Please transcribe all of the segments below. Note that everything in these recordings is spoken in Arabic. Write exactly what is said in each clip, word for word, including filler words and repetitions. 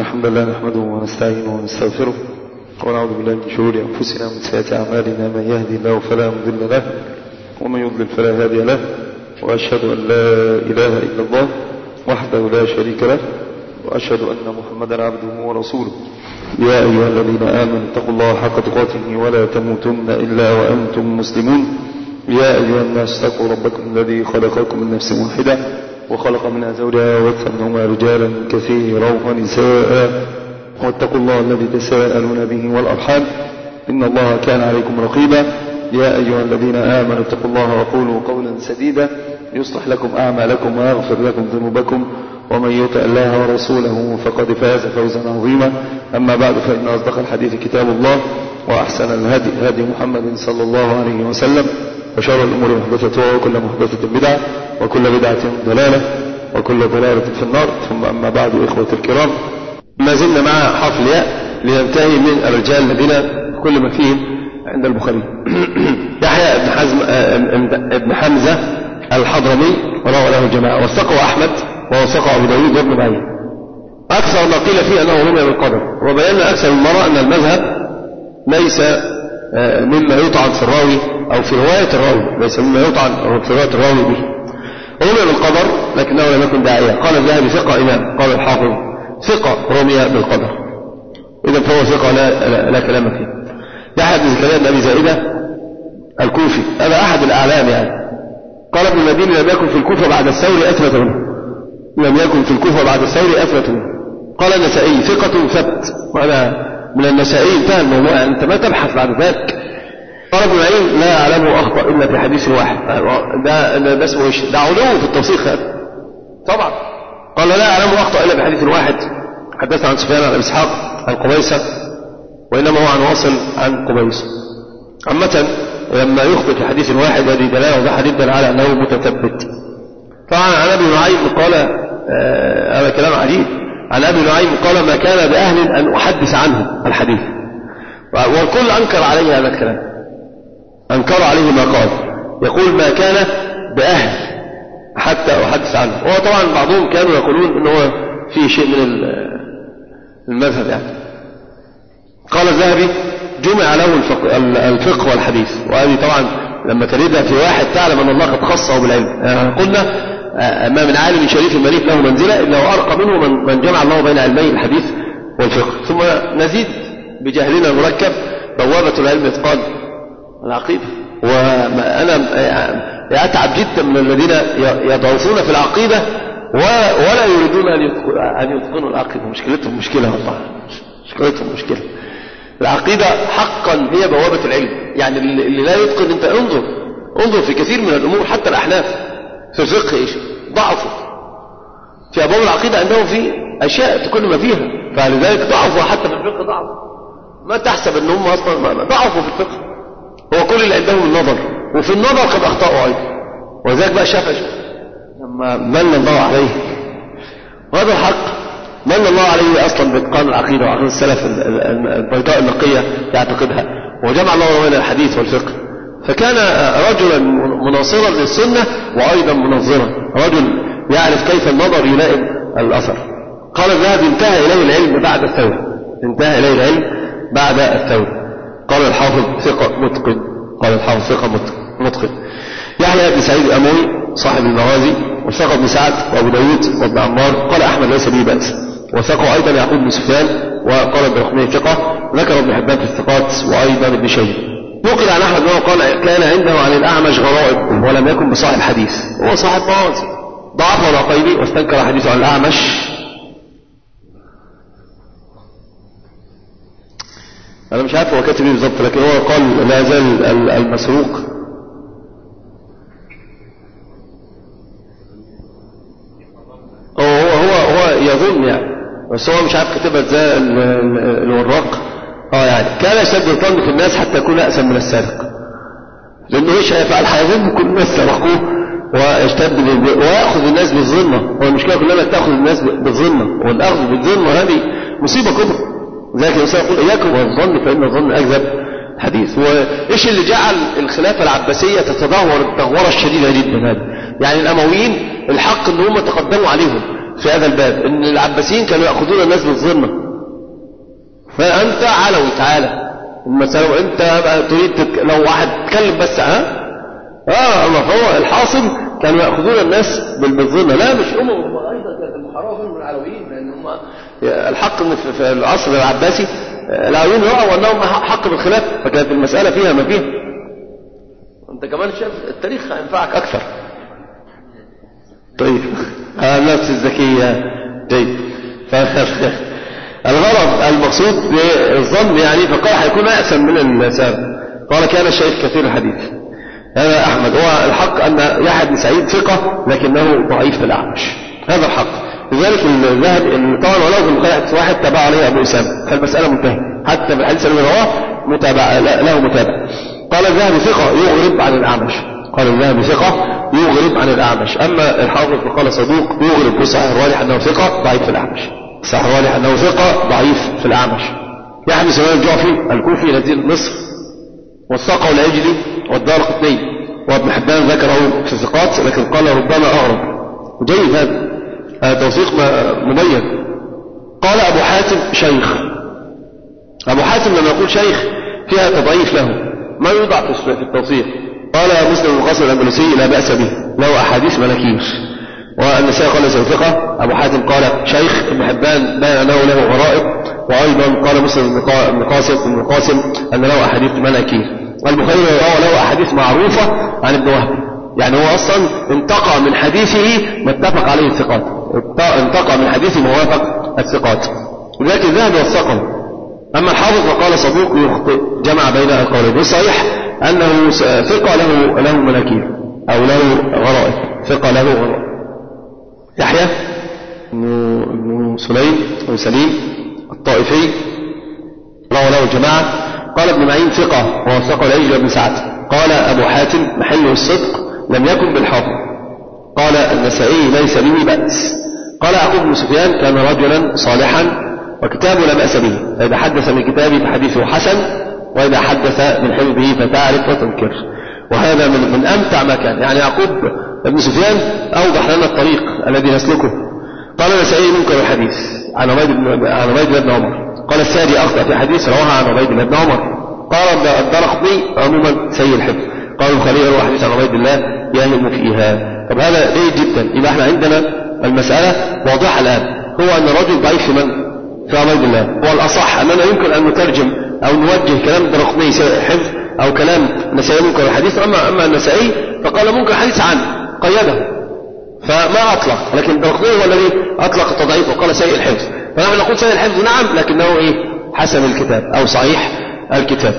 الحمد لله نحمده ونستعينه ونستغفره ونعوذ بالله من شرور أنفسنا ومن سيئات أعمالنا. من يهدي الله فلا مضل له ومن يضلل فلا هادي له، وأشهد أن لا إله إلا الله وحده لا شريك له، وأشهد أن محمدا عبده ورسوله. يا أيها الذين آمنوا اتقوا الله حق تقاته ولا تموتن إلا وأنتم مسلمون. يا أيها الناس اتقوا ربكم الذي خلقكم من نفس واحدة وخلق منها زوجها وبث منهما رجالا كثيرا ونساء، واتقوا الله الذي تساءلون به والأرحام إن الله كان عليكم رقيبا. يا أيها الذين آمنوا اتقوا الله وقولوا قولا سديدا يصلح لكم أعمالكم ويغفر لكم ذنوبكم، ومن يطع الله ورسوله فقد فاز فوزا عظيما. أما بعد، فإن أصدق الحديث كتاب الله، وأحسن الهدي هدي محمد صلى الله عليه وسلم، وشر الأمور محدثتها وكل محدثة بدعة وكل بدعة ضلالة وكل ضلالة في النار. ثم أما بعد، إخوة الكرام، ما زلنا مع حرف الياء لننتهي من الرجال الذين كل ما فيهم عند البخاري. يحيى بن حزم ابن حمزة الحضرمي رواه له الجماعة، وثقه أحمد ووثقه أبو داود وابن معين. أكثر ما قيل فيه أنه رمي بالقدر، وبينا أكثر من مرة أن المذهب ليس مما يطعن في الراوي أو في رواية الراوي، ليس مما يطعن في رواية الراوي به. رمي بالقدر لكنه لم يكن داعية. قال الذهبي ثقة إمام، قال الحافظ ثقة رمي بالقدر، إذا فهو ثقة لا, لا, لا كلام فيه. يحيى بن زكريا بن أبي زائدة الكوفي، هذا أحد الأعلام يعني. قال ابن المديني لم يكن في الكوفة بعد الثوري أثبت منه، لم يكن في الكوفة بعد الثوري أثبت منه. قال النسائي ثقة ثبت، وأنا من النسائي انتهى الموضوع، يعني أنت ما تبحث بعد ذلك. قال ابن معين لا أعلمه أخطأ إلا في حديث واحد. ده ده, ده اسمه ايش؟ ده علو في التوثيق هذا طبعا. قال لا أعلمه أخطأ إلا بحديث واحد، حدث عن سفيان عن إسحاق عن قبيصة، وإنما هو عن واصل عن قبيصة. عامة لما يخطئ في حديث واحد هذه دلالة وضحت جدا على أنه متثبت. طبعا عن أبي نعيم قال هذا آه كلام عجيب. عن أبي نعيم قال ما كان بأهل أن أحدث عنه الحديث، والكل أنكر عليه هذا الكلام، أنكر عليه ما قال. يقول ما كان بأهل حتى أحدث عنه. هو طبعا بعضهم كانوا يقولون أنه فيه شيء من المذهب يعني. قال الذهبي جمع له الفقه, الفقه والحديث، وهذه طبعا لما تريدها في واحد تعلم أن الله قد خصه بالعلم. يعني قلنا ما من عالم شريف مليك له منزلة إلا وأرقى منه من, من جمع الله بين علمي الحديث والفقه. ثم نزيد بجهلنا المركب بوابة العلم إتقان العقيدة. وأنا أتعب جدا من الذين يضعفون في العقيدة ولا يريدون أن يتقنوا العقيدة. مشكلتهم مشكلة والله، مشكلتهم مشكلة. العقيدة حقا هي بوابة العلم، يعني اللي لا يتقن انت انظر انظر في كثير من الأمور، حتى الأحناف في الفقه ايش ضعفوا في أبواب العقيدة، عندهم في أشياء تكون ما فيها، فلذلك ضعفوا حتى في الفقه. ضعفوا، ما تحسب ان هم اصلا ضعفوا في الفقه، هو كل اللي عندهم النظر، وفي النظر قد أخطأوا أيضا. وذلك بقى شاف لما من الله عليه، وهذا الحق من الله عليه أصلا بإتقان العقيدة وعقيدة السلف البيضاء النقية يعتقدها، وجمع الله بين الحديث والفقه. فكان رجلا مناصرا للسنة وأيضا منظرا، رجل يعرف كيف النظر يلائم الأثر. قال الذهبي انتهى إليه العلم بعد الثورة، انتهى إليه العلم بعد الثورة. قال الحافظ ثقة متقن، قال الحافظ ثقة متقن. يحيى بن سعيد الأموي صاحب المغازي، وثقة بن سعد وأبو داود وابن عمار. قال أحمد ليس به بأس، وثقه أيضا يعقوب بن سفيان، وقال الدرقطني ثقة. ذكر ابن حبان في الثقات وأيضا ابن شيبة. نقل عن أحمد أنه قال كان عنده عن الأعمش غرائب ولم يكن بصاحب حديث. هو صاحب مغازي، ضعفه العقيلي واستنكر حديثه عن الأعمش. أنا مش عارف هو كاتب ايه بالظبط، لكن هو قال لا زال المسروق هو هو هو يظن يعني، بس هو مش عارف كتبها ازاي الوراق. اه يعني كان يشتد الظن في الناس حتى يكون أأسا من السارق، لأنه ايش هيفعل؟ هيظن كل الناس سرقوه ويشتد ويأخذ الناس بالظنة. هو المشكلة كلها تأخذ الناس بالظنة، والأخذ بالظنة هذه مصيبة كبرى. ذلك الإنسان يقول إياكم والظن فإن الظن أكذب حديث. وإيش اللي جعل الخلافة العباسية تتدهور التدهور الشديدة جدا هذا؟ يعني الأمويين الحق إن هم تقدموا عليهم في هذا الباب ان العباسيين كانوا يأخذون الناس بالظلمة، فأنت علوي تعالى المسألة وانت تريد تك... لو واحد تكلم بس ها اه الله فهو الحاصل كانوا يأخذون الناس بالظلمة. لا مش هم هم ايضا كانت المحاربة من العلويين، لان هم الحق ان في العصر العباسي العلويين رأوا انهم حق بالخلاف، فكانت المسألة فيها ما فيها. انت كمان شايف التاريخ هينفعك اكثر. طيب النفس الذكية طيب الغرض المقصود بالظن يعني فقال هيكون أحسن من السابق. قال كان الشيخ كثير الحديث هذا أحمد. هو الحق أن يحيى بن سعيد ثقة لكنه ضعيف في الأعمش، هذا الحق. لذلك الذهب طبعا ولو في البخاري واحد تبع عليه أبو أسامة فالمسألة منتهية، حتى في الحديث الذي رواه متابع له متابع. قال الذهب ثقة يغرب عن الأعمش، قال الذهب ثقة يغرب عن الأعمش. أما الحافظ فقال صدوق يغرب، وصحيح الراجح أنه ثقة ضعيف في الأعمش، صحيح الراجح أنه ثقة ضعيف في الأعمش. يحيى بن سليمان الجعفي الكوفي نزيل مصر، والثقة والعجلي والدارقطني وابن حبان ذكره في الثقات لكن قال ربما أغرب، وجيد هذا هذا توثيق مبين. قال أبو حاتم شيخ. أبو حاتم لما يقول شيخ فيها تضعيف له، ما يوضع في التوثيق. قال مسلم بن القاسم الأندلسي لا بأس به، له أحاديث مناكير. والنسائي قال ليس ثقة. أبو حاتم قال شيخ. ابن حبان بين أنه له غرائب، وأيضا قال مسلم بن القاسم بن القاسم أن له أحاديث مناكير. البخاري روى له أحاديث معروفة عن ابن وهب، يعني هو أصلا انتقى من حديثه ما اتفق عليه الثقات، انتقى من حديثه ما وافق الثقات، ولذلك الذهب والثقة. أما الحافظ فقال صدوق يخطئ، جمع بين القولين. والصحيح أنه ثقة له له مناكير أو له غرائب، ثقة له غرائب. يحيى بن سليم أو سليم الطائفي روى له الجماعة. قال ابن معين ثقة ووثقه العجل بن سعد. قال أبو حاتم محله الصدق لم يكن بالحافظ. قال النسائي ليس به بأس. قال يعقوب بن سفيان كان رجلا صالحا وكتابه لا بأس به، فإذا حدث من كتابه فحديثه حسن، وإذا حدث من حفظه فتعرف وتنكر. وهذا من, من أمتع ما كان. يعني يعقوب بن سفيان أوضح لنا الطريق الذي نسلكه. قال النسائي منكر الحديث عن عبيد عن عبيد بن عمر. قال السادي أخطأ في حديث رواه عن عبيد بن عمر. قال الدارقطني عموما سيء الحفظ. قال البخاري روى حديث عن عبيد الله يهم فيها. طب هذا جيد جدا. يبقى احنا عندنا المسألة واضحة الآن، هو أن الرجل ضعيف في من؟ في عبيد الله. هو الأصح أننا يمكن أن نترجم أو نوجه كلام الدارقطني سيء حفظ أو كلام النسائي منكر الحديث. أما أما النسائي فقال منكر الحديث عنه قيده فما أطلق، لكن الدارقطني هو الذي أطلق التضعيف وقال سيء الحفظ. فنحن نقول سيء الحفظ نعم، لكنه إيه؟ حسن الكتاب أو صحيح الكتاب.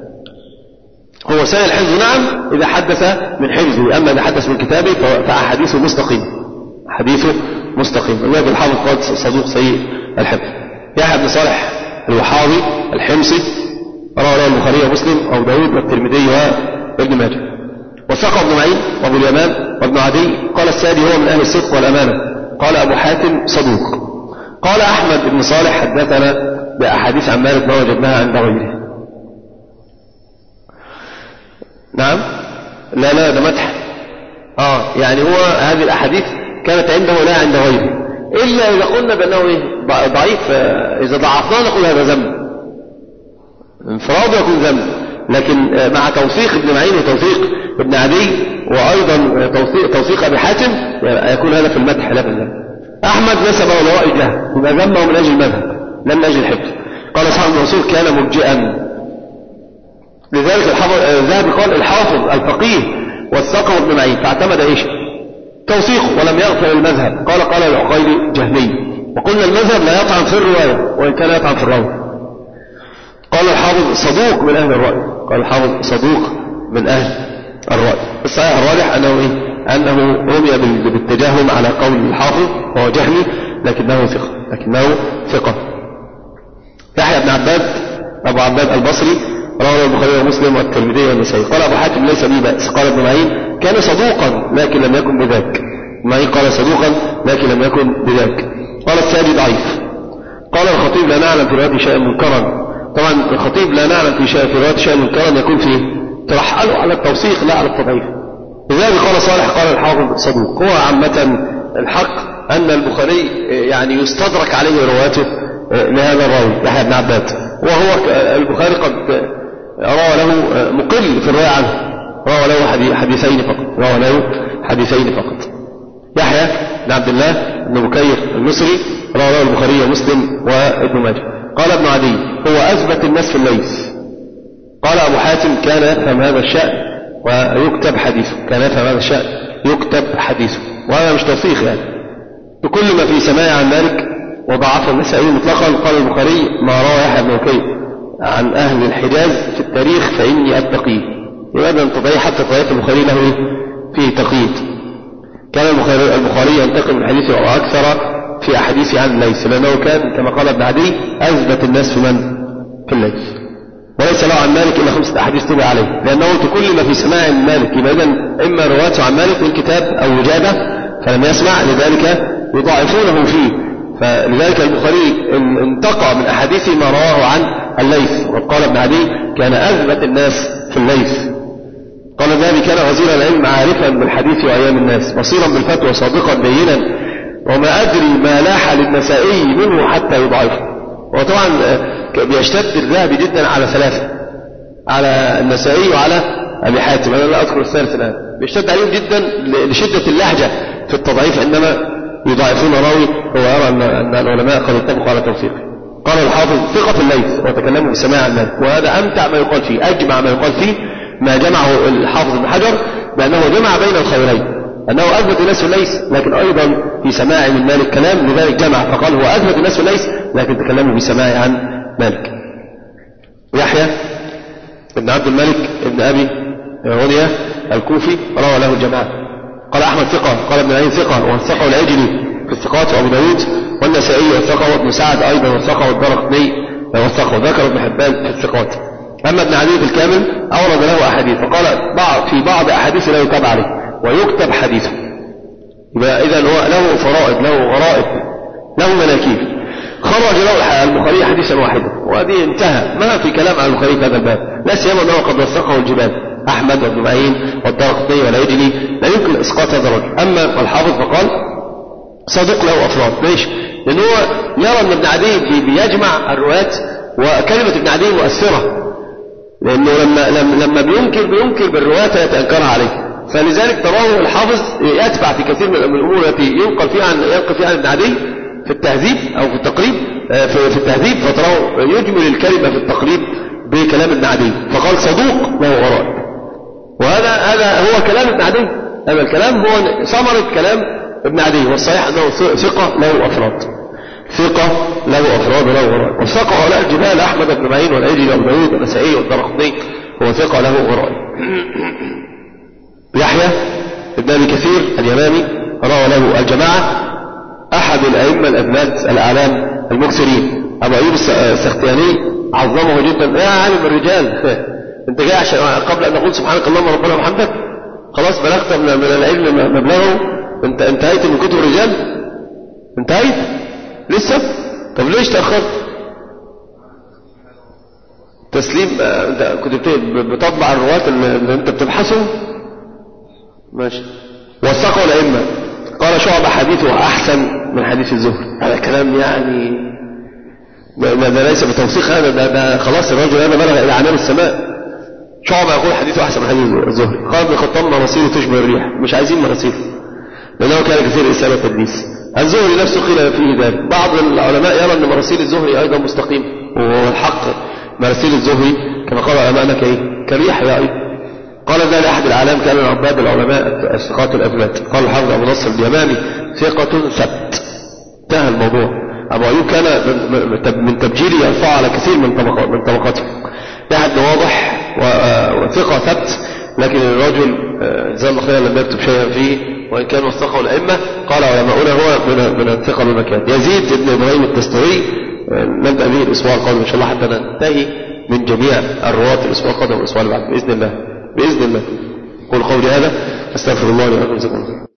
هو سيء الحفظ نعم إذا حدث من حفظه، أما إذا حدث من كتابه فحديثه مستقيم، حديثه مستقيم. ولذلك الحافظ قال صدوق سيء الحفظ. يحيى بن صالح الوحاضي الحمصي رواه له البخاري ومسلم وابو داود والترمذي وابن ماجه. وثقه ابن معين وابو اليمان وابن عدي. قال السادي هو من أهل الصدق والأمانة. قال أبو حاتم صدوق. قال أحمد بن صالح حدثنا بأحاديث عن مالك ما وجدناها عند غيره. نعم لا لا ده مدح. آه يعني هو هذه الأحاديث كانت عنده لا عند غيره، إلا إذا قلنا بأنه إيه ضعيف. إذا ضعفناه نقول هذا ذنب، انفراد يكون ذنب. لكن مع توثيق ابن معين وتوثيق ابن عدي وأيضا توثيق, توثيق أبي حاتم يكون هذا في المدح لا في الذنب. أحمد نسبه لرأي الجهل، يبقى ذمه من أجل المذهب لا من أجل الحفظ. قال أصحاب الرسول كان مرجئا. لذلك الذهبي قال الحافظ الفقيه والثقه ابن معين، فاعتمد ايش؟ توثيقه ولم يغفر المذهب. قال قال العقيلي جهمي، وقلنا المذهب لا يطعن في الرواية وإن كان يطعن في الراوي. قال الحافظ صدوق من أهل الرأي. قال الحافظ صدوق من أهل الرأي. الصحيح الراجح أنه إيه؟ أنه رمي بالتجاهل على قول الحافظ وهو جهمي، لكنه ثقة لكنه ثقة. يحيى بن عباد أبو عباد البصري رواه البخاري ومسلم والترمذي والنسائي. قال أبو حاتم ليس به بأس. قال ابن معين كان صدوقا لكن لم يكن بذاك. ابن معين قال صدوقا لكن لم يكن بذاك. قال السادي ضعيف. قال الخطيب لا نعلم في روايته شيئا منكرا. طبعا الخطيب لا نعلم في شيء في روايته شيئا منكرا يكون فيه ترحلوا على التوثيق لا على التضعيف. لذلك قال صالح قال الحافظ صدوق. هو عامة الحق أن البخاري يعني يستدرك عليه رواته لهذا الراوي يحيى بن عباد، وهو البخاري قد روى له مقل في الرواية عنه، روى له حديثين فقط روى له حديثين فقط. يحيى بن عبد الله بن بكير المصري روى له البخاري ومسلم وابن ماجه. قال ابن عدي هو أثبت الناس في الليث. قال أبو حاتم كان يفهم هذا الشأن ويكتب حديثه، كان يفهم هذا الشأن يكتب حديثه، وهذا مش توثيق يعني. بكل ما في سماع عن مالك وضعف النسائي مطلقا. قال البخاري ما روى يحيى بن بكير عن أهل الحجاز في التاريخ فإني أتقي. لماذا انتظر حتى طريقة البخاري له فيه تقييد؟ كان البخاري, البخاري ينتقل من حديثه وأكثر في أحاديث عن الليث، لأنه كان كما قال ابن عدي أثبت الناس في من؟ في الليث، وليس له عن مالك إلا خمسة أحاديث تبع عليه، لأنه كل ما في سماع من مالك يبقى إذن إما رواته عن مالك من كتاب أو وجادة فلم يسمع، لذلك يضاعفونه فيه. فلذلك البخاري انتقى من أحاديثه ما رواه عن الليث. وقال ابن عدي كان أثبت الناس في الليث. قال الذهبي كان غزير العلم عارفا بالحديث وأيام الناس، بصيرا بالفتوى صادقا دينا، وما أدري ما لاح للنسائي منه حتى يضعفه. وطبعا بيشتد الذهبي جدا على ثلاثة، على النسائي وعلى أبي حاتم، أنا لا أذكر الثالث الآن، بيشتد عليهم جدا لشدة اللهجة في التضعيف عندما يضاعفون راوي هو يرى أن العلماء قد اتفقوا على توثيقه. قال الحافظ ثقة الليث وتكلموا بسماع المالك، وهذا أمتع ما يقال فيه، أجمع ما يقال فيه ما جمعه الحافظ بن حجر، بأنه جمع بين الخيرين، أنه أثبت الناس في الليث لكن أيضا في سماع من مالك كلام، لذلك جمع فقال هو أثبت الناس في الليث لكن تكلموا بسماع عن مالك. يحيى بن عبد الملك ابن أبي غنية الكوفي روى له الجماعة. قال أحمد ثقة، قال ابن عين ثقة، وثقه العجلي في الثقات، وأبو داود والنسائي وثقه، وابن سعد أيضا وثقه، والدرقطني وثقه، وذكر ابن حبان في الثقات. أما ابن عدي في الكامل أورد له أحاديث، فقال بعض في بعض أحاديث لا يتابع عليه ويكتب حديثه. يبقى إذا هو له فرائض، له غرائب، له مناكير. خرج له البخاري حديثا واحدا، وهذه انتهى، ما في كلام عن البخاري في هذا الباب، لا سيما أنه قد وثقه الجبال أحمد وابن معين والدرقطني والعجلي، لا يمكن إسقاط هذا الرجل. أما الحافظ فقال صادق له أفراد، ليش؟ لأنه يرى أن ابن عدي بيجمع الروايات، وكلمة ابن عدي مؤثرة، لأنه لما لما بينكر بينكر بالروايات يتأنكرها عليه، فلذلك تراه الحافظ يتبع في كثير من الأمور التي ينقل فيها عن ينقل فيها عن ابن عدي في التهذيب أو في التقريب، في, في التهذيب فتراه يجمل الكلمة في التقريب بكلام ابن عدي، فقال صدوق له غرائب. وهذا هذا هو كلام ابن عدي، هذا الكلام هو ثمرة كلام ابن عدي، والصحيح أنه ثقة له أفراد، ثقة له أفراد له غرائب. وثقة هؤلاء الجبال أحمد بن معين والعجلي وابن داود والنسائي والدرقطني، هو ثقة له غرائب. يحيى ابن أبي كثير اليمامي روى له الجماعة، أحد الأئمة الأثبات الأعلام المكثرين. أبو أيوب السختياني عظمه جدا، يا عالم الرجال أنت جاي عشان قبل أن نقول سبحانك اللهم ربنا وبحمدك خلاص بلغت من العلم مبلغه، أنت انتهيت من كتب الرجال؟ انتهيت؟ لسه؟ طب ليش تأخرت؟ تسليم انت كنت بتطبع الرواة اللي انت بتبحثه؟ ماشي. وثقوا الأئمة. قال شعب حديثه أحسن من حديث الزهري. هذا كلام يعني ده, ده ليس بتوثيق، هذا ده, ده خلاص الرجل هذا بلغ إلى عنان السماء. شعب يقول حديثه أحسن من حديث الزهري. قال ابن خطاب مراسيله تشبه الريح، مش عايزين مراسيله لأنه كان كثير إسالة تدليس. الزهري نفسه قيل فيه ذلك. بعض العلماء يرى أن مراسيل الزهري أيضا مستقيم، وهو الحق مراسيل الزهري كما قال علماءنا كإيه؟ كريح يا أيضا. قال ذلك أحد العالم كان من عباد العلماء الثقات الأثبات. قال الحافظ أبو نصر اليمامي ثقة ثبت، انتهى الموضوع. أبو أيوب كان من تبجيله يرفع على كثير من طبقات من طبقاته، أحد واضح وثقة ثبت، لكن الرجل زي الله خير لم يكتب شيئا فيه، وإن كان وثقه الأئمة. قال علماؤنا هو من الثقة بمكان. يزيد ابن إبراهيم التستوري نبدأ به الأسبوع القادم إن شاء الله حتى ننتهي من جميع الرواة الأسبوع القادم والأسبوع اللي بعد بإذن الله بإذن الله. قول قولي هذا أستغفر الله لي ولكم.